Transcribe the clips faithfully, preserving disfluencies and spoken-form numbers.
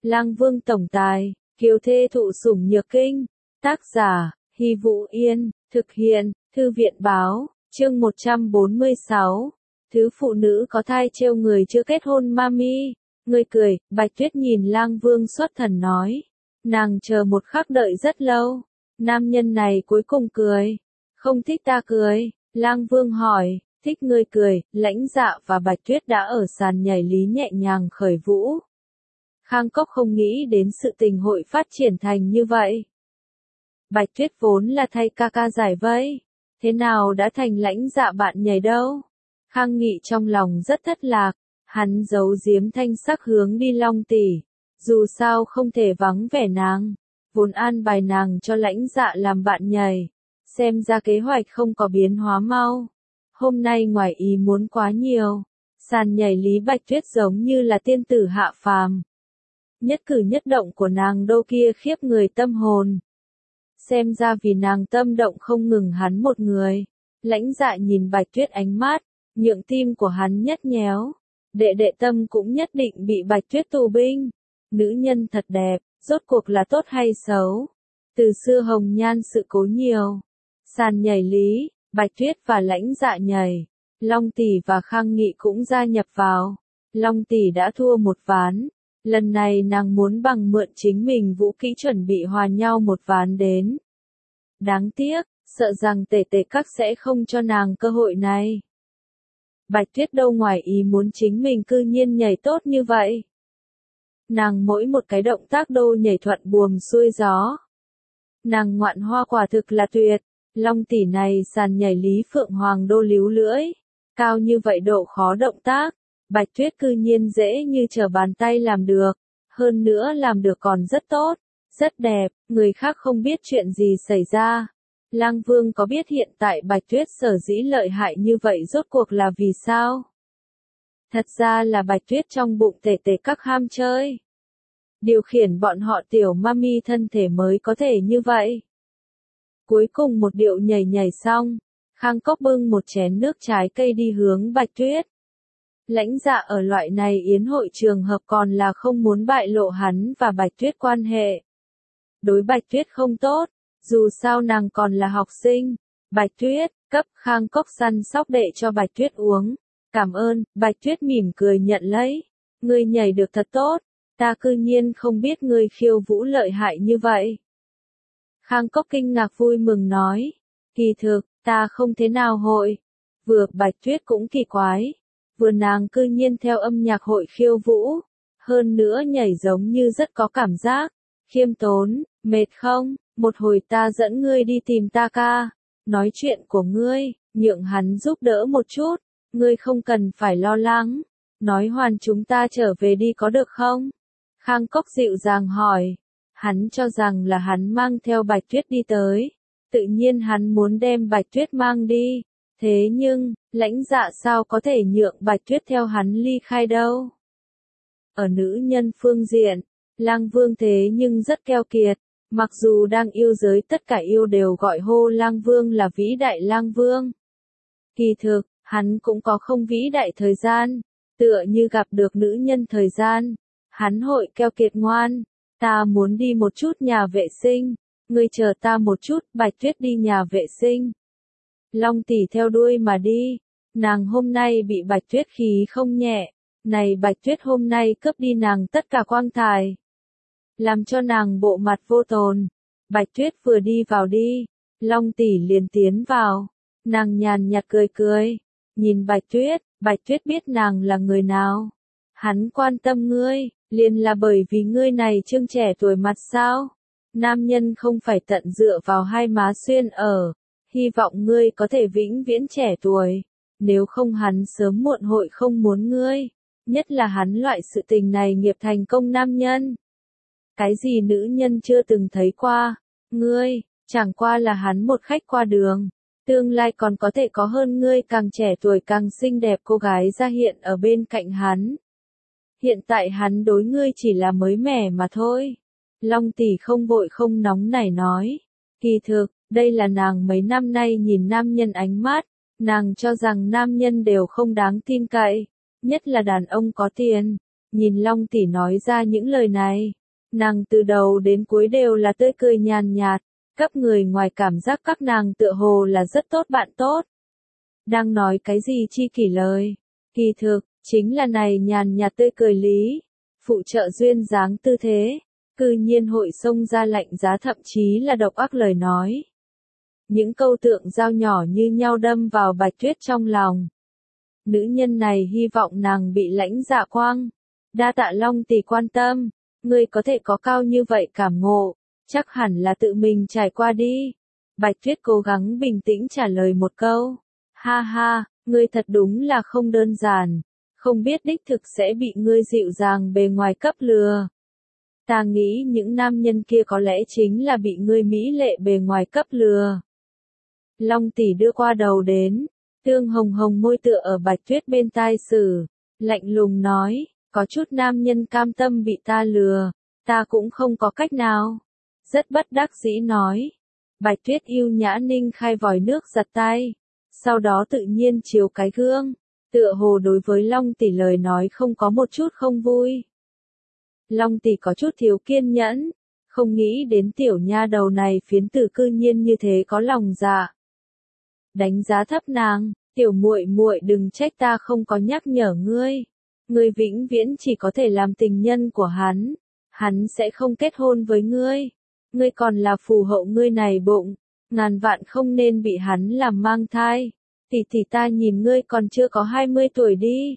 Lang Vương tổng tài, kiều thê thụ sủng nhược kinh. Tác giả, Hy Vũ Yên, thực hiện, Thư viện báo, chương một trăm bốn mươi sáu. Thứ phụ nữ có thai trêu người chưa kết hôn mami. Người cười, Bạch Tuyết nhìn Lang Vương xuất thần nói. Nàng chờ một khắc đợi rất lâu. Nam nhân này cuối cùng cười. Không thích ta cười. Lang Vương hỏi, thích ngươi cười. Lãnh Dạ và Bạch Tuyết đã ở sàn nhảy lý nhẹ nhàng khởi vũ. Khang Cốc không nghĩ đến sự tình hội phát triển thành như vậy. Bạch Tuyết vốn là thay ca ca giải vây. Thế nào đã thành Lãnh Dạ bạn nhảy đâu? Khang Nghị trong lòng rất thất lạc. Hắn giấu giếm thanh sắc hướng đi Long tỷ. Dù sao không thể vắng vẻ nàng. Vốn an bài nàng cho Lãnh Dạ làm bạn nhảy. Xem ra kế hoạch không có biến hóa mau. Hôm nay ngoài ý muốn quá nhiều. Sàn nhảy lý Bạch Tuyết giống như là tiên tử hạ phàm. Nhất cử nhất động của nàng đô kia khiếp người tâm hồn. Xem ra vì nàng tâm động không ngừng hắn một người. Lãnh Dạ nhìn Bạch Tuyết ánh mắt, nhượng tim của hắn nhất nhéo. Đệ đệ tâm cũng nhất định bị Bạch Tuyết tù binh. Nữ nhân thật đẹp, rốt cuộc là tốt hay xấu. Từ xưa hồng nhan sự cố nhiều. Sàn nhảy lý, Bạch Tuyết và Lãnh Dạ nhảy. Long tỷ và Khang Nghị cũng gia nhập vào. Long tỷ đã thua một ván. Lần này nàng muốn bằng mượn chính mình vũ kỹ chuẩn bị hòa nhau một ván đến. Đáng tiếc, sợ rằng tể tể các sẽ không cho nàng cơ hội này. Bạch Tuyết đâu ngoài ý muốn chính mình cư nhiên nhảy tốt như vậy. Nàng mỗi một cái động tác đô nhảy thuận buồm xuôi gió. Nàng ngoạn hoa quả thực là tuyệt. Long tỷ này sàn nhảy lý Phượng Hoàng đô líu lưỡi. Cao như vậy độ khó động tác. Bạch Tuyết cư nhiên dễ như trở bàn tay làm được. Hơn nữa làm được còn rất tốt. Rất đẹp, người khác không biết chuyện gì xảy ra. Lang Vương có biết hiện tại Bạch Tuyết sở dĩ lợi hại như vậy rốt cuộc là vì sao? Thật ra là Bạch Tuyết trong bụng tể tể các ham chơi. Điều khiển bọn họ tiểu mami thân thể mới có thể như vậy. Cuối cùng một điệu nhảy nhảy xong, Khang Cốc bưng một chén nước trái cây đi hướng Bạch Tuyết. Lãnh Dạ ở loại này yến hội trường hợp còn là không muốn bại lộ hắn và Bạch Tuyết quan hệ. Đối Bạch Tuyết không tốt, dù sao nàng còn là học sinh. Bạch Tuyết, cấp Khang Cốc săn sóc đệ cho Bạch Tuyết uống. Cảm ơn, Bạch Tuyết mỉm cười nhận lấy. Ngươi nhảy được thật tốt, ta cư nhiên không biết ngươi khiêu vũ lợi hại như vậy. Khang Cốc kinh ngạc vui mừng nói. Kỳ thực, ta không thế nào hội. Vừa Bạch Tuyết cũng kỳ quái. Vừa nàng cư nhiên theo âm nhạc hội khiêu vũ. Hơn nữa nhảy giống như rất có cảm giác. Khiêm tốn, mệt không? Một hồi ta dẫn ngươi đi tìm ta ca. Nói chuyện của ngươi, nhượng hắn giúp đỡ một chút. Ngươi không cần phải lo lắng. Nói hoàn chúng ta trở về đi có được không? Khang Cốc dịu dàng hỏi. Hắn cho rằng là hắn mang theo Bạch Tuyết đi tới. Tự nhiên hắn muốn đem Bạch Tuyết mang đi. Thế nhưng, Lãnh Dạ sao có thể nhượng Bạch Tuyết theo hắn ly khai đâu? Ở nữ nhân phương diện, Lang Vương thế nhưng rất keo kiệt. Mặc dù đang yêu giới tất cả yêu đều gọi hô Lang Vương là vĩ đại Lang Vương. Kỳ thực, hắn cũng có không vĩ đại thời gian. Tựa như gặp được nữ nhân thời gian. Hắn hội keo kiệt ngoan. Ta muốn đi một chút nhà vệ sinh. Ngươi chờ ta một chút, Bạch Tuyết đi nhà vệ sinh. Long tỷ theo đuôi mà đi. Nàng hôm nay bị Bạch Tuyết khí không nhẹ. Này Bạch Tuyết hôm nay cướp đi nàng tất cả quang thải. Làm cho nàng bộ mặt vô tồn. Bạch Tuyết vừa đi vào đi. Long tỷ liền tiến vào. Nàng nhàn nhạt cười cười. Nhìn Bạch Tuyết, Bạch Tuyết biết nàng là người nào. Hắn quan tâm ngươi, liền là bởi vì ngươi này trương trẻ tuổi mặt sao. Nam nhân không phải tận dựa vào hai má xuyên ở. Hy vọng ngươi có thể vĩnh viễn trẻ tuổi. Nếu không hắn sớm muộn hội không muốn ngươi. Nhất là hắn loại sự tình này nghiệp thành công nam nhân. Cái gì nữ nhân chưa từng thấy qua. Ngươi, chẳng qua là hắn một khách qua đường. Tương lai còn có thể có hơn ngươi càng trẻ tuổi càng xinh đẹp cô gái ra hiện ở bên cạnh hắn. Hiện tại hắn đối ngươi chỉ là mới mẻ mà thôi. Long tỷ không vội không nóng nảy nói. Kỳ thực, đây là nàng mấy năm nay nhìn nam nhân ánh mắt. Nàng cho rằng nam nhân đều không đáng tin cậy. Nhất là đàn ông có tiền. Nhìn Long tỷ nói ra những lời này, nàng từ đầu đến cuối đều là tươi cười nhàn nhạt, cấp người ngoài cảm giác các nàng tựa hồ là rất tốt bạn tốt. Đang nói cái gì chi kỷ lời, kỳ thực, chính là này nhàn nhạt tươi cười lý, phụ trợ duyên dáng tư thế, cư nhiên hội xông ra lạnh giá thậm chí là độc ác lời nói. Những câu tượng dao nhỏ như nhau đâm vào Bạch Tuyết trong lòng. Nữ nhân này hy vọng nàng bị lãnh dạ quang. Đa tạ Long tỷ quan tâm, ngươi có thể có cao như vậy cảm ngộ, chắc hẳn là tự mình trải qua đi. Bạch Tuyết cố gắng bình tĩnh trả lời một câu. Ha ha, ngươi thật đúng là không đơn giản, không biết đích thực sẽ bị ngươi dịu dàng bề ngoài cấp lừa. Ta nghĩ những nam nhân kia có lẽ chính là bị ngươi mỹ lệ bề ngoài cấp lừa. Long tỷ đưa qua đầu đến, tương hồng hồng môi tựa ở Bạch Tuyết bên tai sử, lạnh lùng nói, có chút nam nhân cam tâm bị ta lừa, ta cũng không có cách nào. Rất bất đắc dĩ nói. Bạch Tuyết yêu nhã ninh khai vòi nước giặt tay, sau đó tự nhiên chiếu cái gương, tựa hồ đối với Long tỷ lời nói không có một chút không vui. Long tỷ có chút thiếu kiên nhẫn, không nghĩ đến tiểu nha đầu này phiến tử cư nhiên như thế có lòng dạ. Đánh giá thấp nàng, tiểu muội muội đừng trách ta không có nhắc nhở ngươi. Ngươi vĩnh viễn chỉ có thể làm tình nhân của hắn, hắn sẽ không kết hôn với ngươi. Ngươi còn là phù hậu ngươi này bụng, ngàn vạn không nên bị hắn làm mang thai. Tỷ tỷ ta nhìn ngươi còn chưa có hai mươi tuổi đi.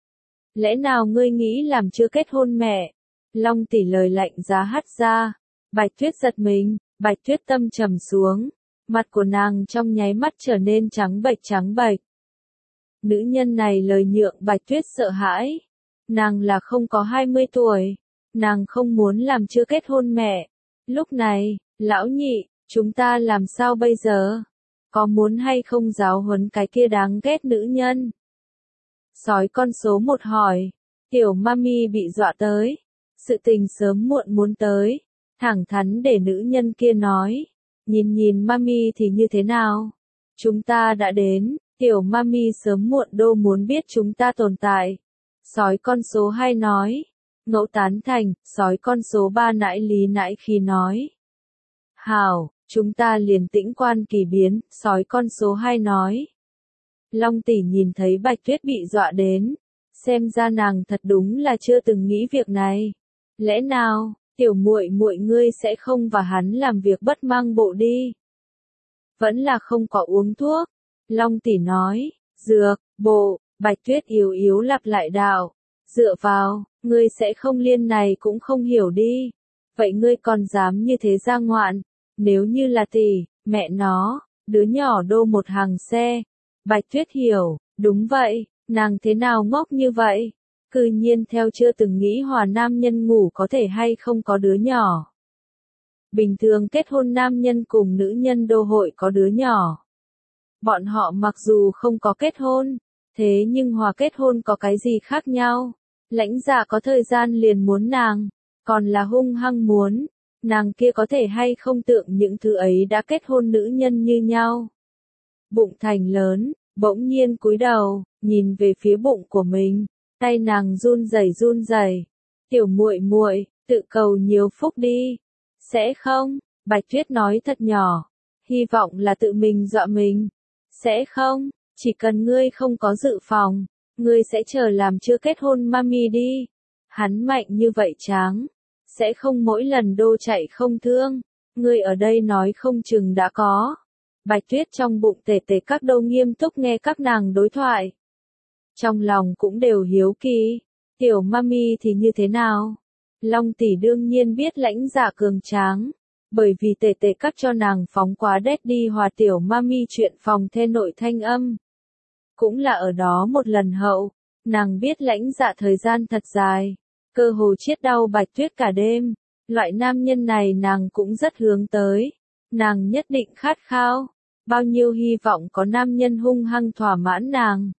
Lẽ nào ngươi nghĩ làm chưa kết hôn mẹ? Long tỷ lời lạnh giá hắt ra. Bạch Tuyết giật mình, Bạch Tuyết tâm trầm xuống, mặt của nàng trong nháy mắt trở nên trắng bệch trắng bệch. Nữ nhân này lời nhượng Bạch Tuyết sợ hãi. Nàng là không có hai mươi tuổi, nàng không muốn làm chưa kết hôn mẹ. Lúc này, lão nhị, chúng ta làm sao bây giờ? Có muốn hay không giáo huấn cái kia đáng ghét nữ nhân? Sói con số một hỏi, tiểu mami bị dọa tới, sự tình sớm muộn muốn tới, thẳng thắn để nữ nhân kia nói, nhìn nhìn mami thì như thế nào? Chúng ta đã đến, tiểu mami sớm muộn đô muốn biết chúng ta tồn tại. Sói con số hai nói, ngẫu tán thành, sói con số ba nãi lý nãi khi nói. Hảo, chúng ta liền tĩnh quan kỳ biến, sói con số hai nói. Long tỷ nhìn thấy Bạch Tuyết bị dọa đến, xem ra nàng thật đúng là chưa từng nghĩ việc này. Lẽ nào, tiểu muội muội ngươi sẽ không và hắn làm việc bất mang bộ đi? Vẫn là không có uống thuốc. Long tỷ nói, dược, bộ, Bạch Tuyết yếu yếu lặp lại đạo, dựa vào, ngươi sẽ không liên này cũng không hiểu đi. Vậy ngươi còn dám như thế ra ngoạn, nếu như là tỷ, mẹ nó, đứa nhỏ đô một hàng xe. Bạch Tuyết hiểu, đúng vậy, nàng thế nào ngốc như vậy? Cư nhiên theo chưa từng nghĩ hòa nam nhân ngủ có thể hay không có đứa nhỏ. Bình thường kết hôn nam nhân cùng nữ nhân đô hội có đứa nhỏ. Bọn họ mặc dù không có kết hôn, thế nhưng hòa kết hôn có cái gì khác nhau? Lãnh dạ có thời gian liền muốn nàng, còn là hung hăng muốn, nàng kia có thể hay không tượng những thứ ấy đã kết hôn nữ nhân như nhau. Bụng thành lớn, bỗng nhiên cúi đầu, nhìn về phía bụng của mình, tay nàng run rẩy run rẩy. Tiểu muội muội, tự cầu nhiều phúc đi. Sẽ không? Bạch Tuyết nói thật nhỏ, hy vọng là tự mình dọa mình. Sẽ không, chỉ cần ngươi không có dự phòng, ngươi sẽ chờ làm chưa kết hôn mami đi. Hắn mạnh như vậy tráng, sẽ không mỗi lần đô chạy không thương. Ngươi ở đây nói không chừng đã có. Bạch Tuyết trong bụng tề tề các đô nghiêm túc nghe các nàng đối thoại. Trong lòng cũng đều hiếu kỳ, tiểu mami thì như thế nào? Long tỷ đương nhiên biết lãnh dạ cường tráng, bởi vì tề tề các cho nàng phóng quá đét đi hòa tiểu mami chuyện phòng thê nội thanh âm. Cũng là ở đó một lần hậu, nàng biết lãnh dạ thời gian thật dài, cơ hồ chiết đau Bạch Tuyết cả đêm, loại nam nhân này nàng cũng rất hướng tới, nàng nhất định khát khao, bao nhiêu hy vọng có nam nhân hung hăng thỏa mãn nàng.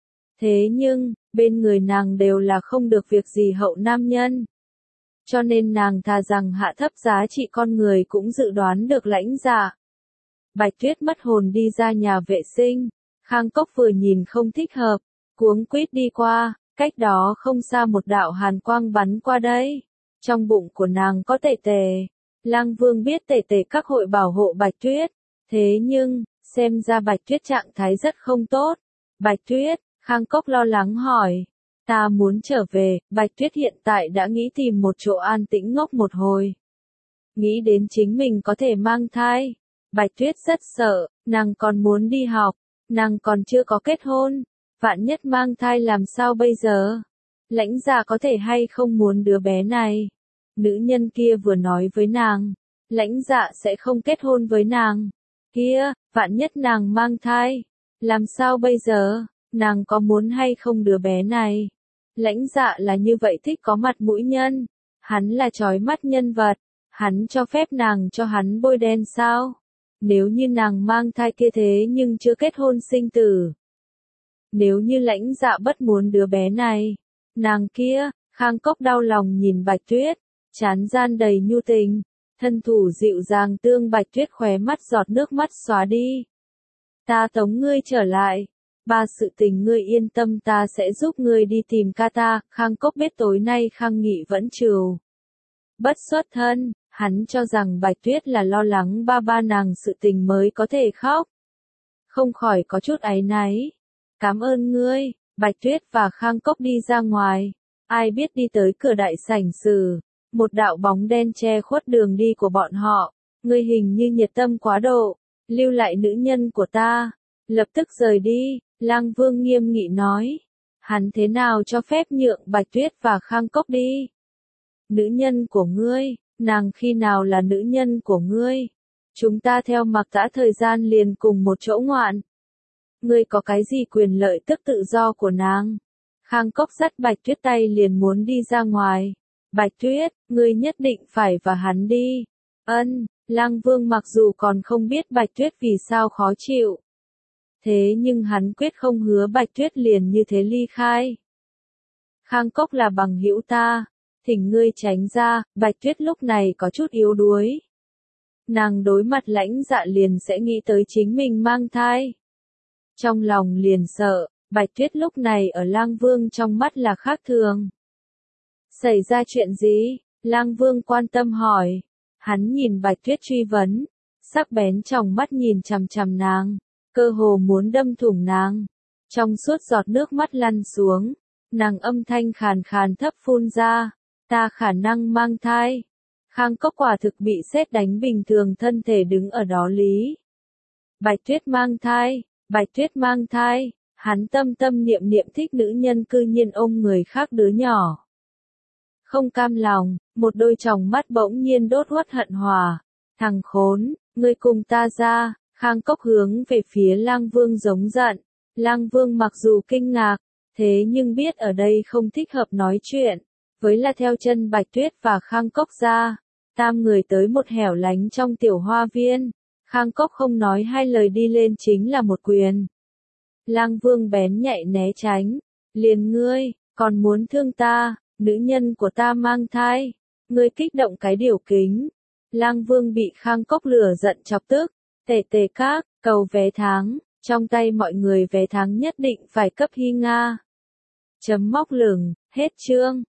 Thế nhưng, bên người nàng đều là không được việc gì hậu nam nhân. Cho nên nàng thà rằng hạ thấp giá trị con người cũng dự đoán được lãnh dạ. Bạch Tuyết mất hồn đi ra nhà vệ sinh, Khang Cốc vừa nhìn không thích hợp, cuống quýt đi qua, Cách đó không xa một đạo hàn quang bắn qua đây. Trong bụng của nàng có tể tề. Lang Vương biết tể tề các hội bảo hộ Bạch Tuyết. Thế nhưng, xem ra Bạch Tuyết trạng thái rất không tốt. Bạch Tuyết, Khang Cốc lo lắng hỏi. Ta muốn trở về, Bạch Tuyết hiện tại đã nghĩ tìm một chỗ an tĩnh ngốc một hồi. Nghĩ đến chính mình có thể mang thai. Bạch Tuyết rất sợ, nàng còn muốn đi học, nàng còn chưa có kết hôn. Vạn nhất mang thai làm sao bây giờ? Lãnh Dạ có thể hay không muốn đứa bé này? Nữ nhân kia vừa nói với nàng, Lãnh Dạ sẽ không kết hôn với nàng. Kia, vạn nhất nàng mang thai, làm sao bây giờ? Nàng có muốn hay không đứa bé này? Lãnh Dạ là như vậy thích có mặt mũi nhân, hắn là chói mắt nhân vật, hắn cho phép nàng cho hắn bôi đen sao? Nếu như nàng mang thai kia thế nhưng chưa kết hôn sinh tử. Nếu như Lãnh Dạ bất muốn đứa bé này, nàng kia, Khang Cốc đau lòng nhìn Bạch Tuyết, trán gian đầy nhu tình, thân thủ dịu dàng tương Bạch Tuyết khóe mắt giọt nước mắt xóa đi. Ta tống ngươi trở lại, ba sự tình ngươi yên tâm ta sẽ giúp ngươi đi tìm ca ta. Khang Cốc biết tối nay Khang Nghị vẫn trừu bất xuất thân, hắn cho rằng Bạch Tuyết là lo lắng ba ba nàng sự tình mới có thể khóc. Không khỏi có chút áy náy. Cảm ơn ngươi. Bạch Tuyết và Khang Cốc đi ra ngoài. Ai biết đi tới cửa đại sảnh sử, một đạo bóng đen che khuất đường đi của bọn họ. Ngươi hình như nhiệt tâm quá độ, lưu lại nữ nhân của ta, lập tức rời đi. Lang Vương nghiêm nghị nói. Hắn thế nào cho phép nhượng Bạch Tuyết và Khang Cốc đi? Nữ nhân của ngươi, nàng khi nào là nữ nhân của ngươi? Chúng ta theo mặc dã thời gian liền cùng một chỗ ngoạn. Ngươi có cái gì quyền lợi tức tự do của nàng? Khang Cốc dắt Bạch Tuyết tay liền muốn đi ra ngoài. Bạch Tuyết, ngươi nhất định phải và hắn đi. Ân, Lang Vương mặc dù còn không biết Bạch Tuyết vì sao khó chịu. Thế nhưng hắn quyết không hứa Bạch Tuyết liền như thế ly khai. Khang Cốc là bằng hữu ta, thỉnh ngươi tránh ra. Bạch Tuyết lúc này có chút yếu đuối. Nàng đối mặt Lãnh Dạ liền sẽ nghĩ tới chính mình mang thai. Trong lòng liền sợ, Bạch Tuyết lúc này ở Lang Vương trong mắt là khác thường. Xảy ra chuyện gì? Lang Vương quan tâm hỏi. Hắn nhìn Bạch Tuyết truy vấn, sắc bén trong mắt nhìn chằm chằm nàng, cơ hồ muốn đâm thủng nàng. Trong suốt giọt nước mắt lăn xuống, nàng âm thanh khàn khàn thấp phun ra, ta khả năng mang thai. Khang Cốc quả thực bị sét đánh bình thường thân thể đứng ở đó lý. Bạch Tuyết mang thai, Bạch Tuyết mang thai, hắn tâm tâm niệm niệm thích nữ nhân cư nhiên ôm người khác đứa nhỏ. Không cam lòng, một đôi tròng mắt bỗng nhiên đốt uất hận hòa. Thằng khốn, ngươi cùng ta ra. Khang Cốc hướng về phía Lang Vương giống giận. Lang Vương mặc dù kinh ngạc, thế nhưng biết ở đây không thích hợp nói chuyện. Với là theo chân Bạch Tuyết và Khang Cốc ra, tam người tới một hẻo lánh trong tiểu hoa viên. Khang Cốc không nói hai lời đi lên chính là một quyền. Lang Vương bén nhạy né tránh. Liền ngươi, còn muốn thương ta, nữ nhân của ta mang thai. Ngươi kích động cái điều kính. Lang Vương bị Khang Cốc lửa giận chọc tức. Tề tề các, cầu vé tháng, trong tay mọi người vé tháng nhất định phải cấp Hy Nga. Chấm móc lửng, hết chương.